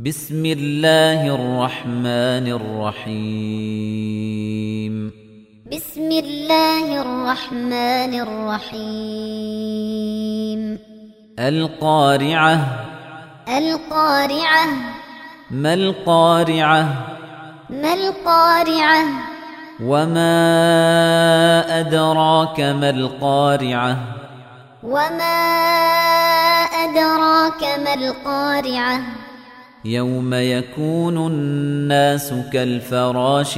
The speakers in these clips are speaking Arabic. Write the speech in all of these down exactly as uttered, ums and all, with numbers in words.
بسم الله الرحمن الرحيم بسم الله الرحمن الرحيم القارعة القارعة ما القارعة ما القارعة وما أدراك ما القارعة وما أدراك ما القارعة يوم يكون الناس كالفراش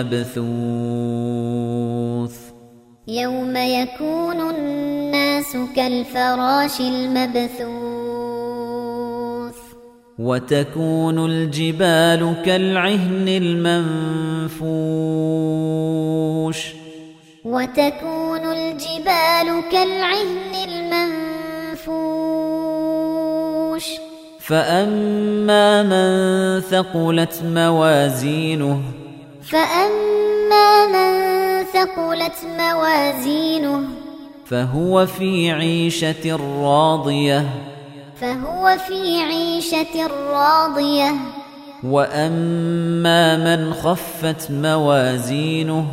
المبثوث يوم يكون الناس كالفراش المبثوث وتكون الجبال كالعهن المنفوش وتكون الجبال كالعهن المنفوش فأما من ثقلت موازينه فأما من ثقلت موازينه فهو في عيشة راضية فهو في عيشة راضية وأما من خفت موازينه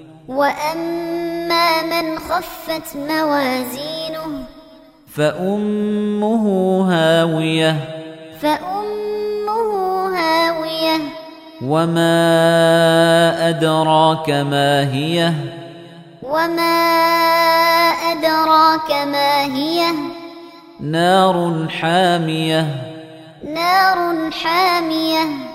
وأما من خفت موازينه فأمه هاوية فأمه هاوية وما أدراك ما هي وما أدراك ما هي نار حامية نار حامية